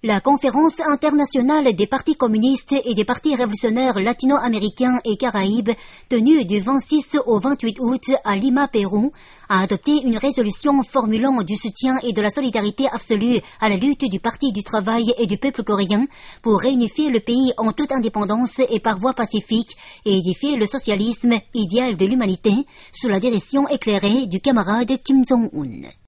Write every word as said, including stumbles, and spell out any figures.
La conférence internationale des partis communistes et des partis révolutionnaires latino-américains et caraïbes, tenue du vingt-six au vingt-huit août à Lima, Pérou, a adopté une résolution formulant du soutien et de la solidarité absolue à la lutte du Parti du travail et du peuple coréen pour réunifier le pays en toute indépendance et par voie pacifique et édifier le socialisme, idéal de l'humanité, sous la direction éclairée du camarade Kim Jong-un.